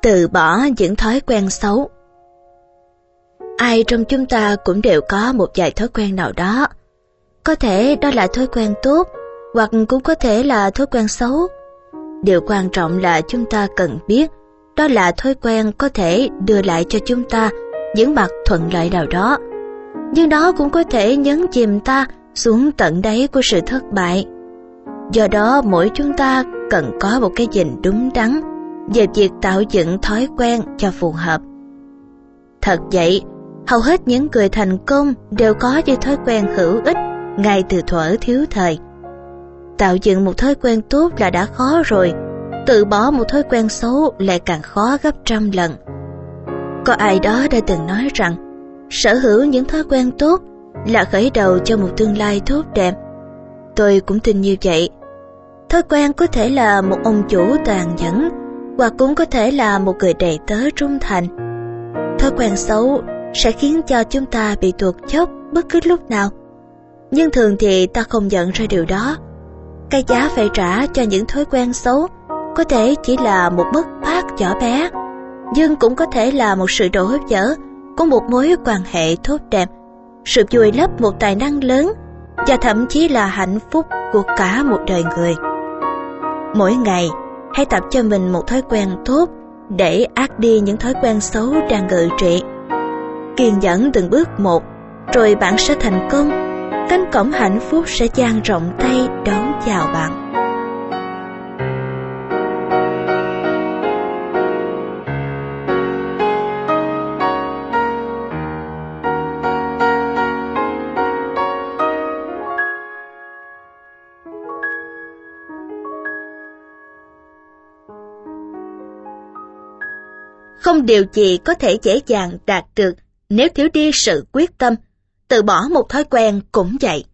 Từ bỏ những thói quen xấu. Ai trong chúng ta cũng đều có một vài thói quen nào đó. Có thể đó là thói quen tốt, hoặc cũng có thể là thói quen xấu. Điều quan trọng là chúng ta cần biết đó là thói quen có thể đưa lại cho chúng ta những mặt thuận lợi nào đó, nhưng đó cũng có thể nhấn chìm ta xuống tận đáy của sự thất bại. Do đó mỗi chúng ta cần có một cái nhìn đúng đắn về việc tạo dựng thói quen cho phù hợp. Thật vậy, hầu hết những người thành công đều có những thói quen hữu ích ngay từ thuở thiếu thời. Tạo dựng một thói quen tốt là đã khó rồi, từ bỏ một thói quen xấu lại càng khó gấp trăm lần. Có ai đó đã từng nói rằng, sở hữu những thói quen tốt là khởi đầu cho một tương lai tốt đẹp. Tôi cũng tin như vậy. Thói quen có thể là một ông chủ tàn nhẫn, hoặc cũng có thể là một người đầy tớ trung thành. Thói quen xấu sẽ khiến cho chúng ta bị tuột dốc bất cứ lúc nào, nhưng thường thì ta không nhận ra điều đó. Cái giá phải trả cho những thói quen xấu có thể chỉ là một mất mát nhỏ bé, nhưng cũng có thể là một sự đổ vỡ của một mối quan hệ tốt đẹp, sự vùi lấp một tài năng lớn, và thậm chí là hạnh phúc của cả một đời người. Mỗi ngày, hãy tập cho mình một thói quen tốt để át đi những thói quen xấu đang ngự trị. Kiên nhẫn từng bước một, rồi bạn sẽ thành công. Cánh cổng hạnh phúc sẽ dang rộng tay đón chào bạn. Không điều gì có thể dễ dàng đạt được nếu thiếu đi sự quyết tâm. Từ bỏ một thói quen cũng vậy.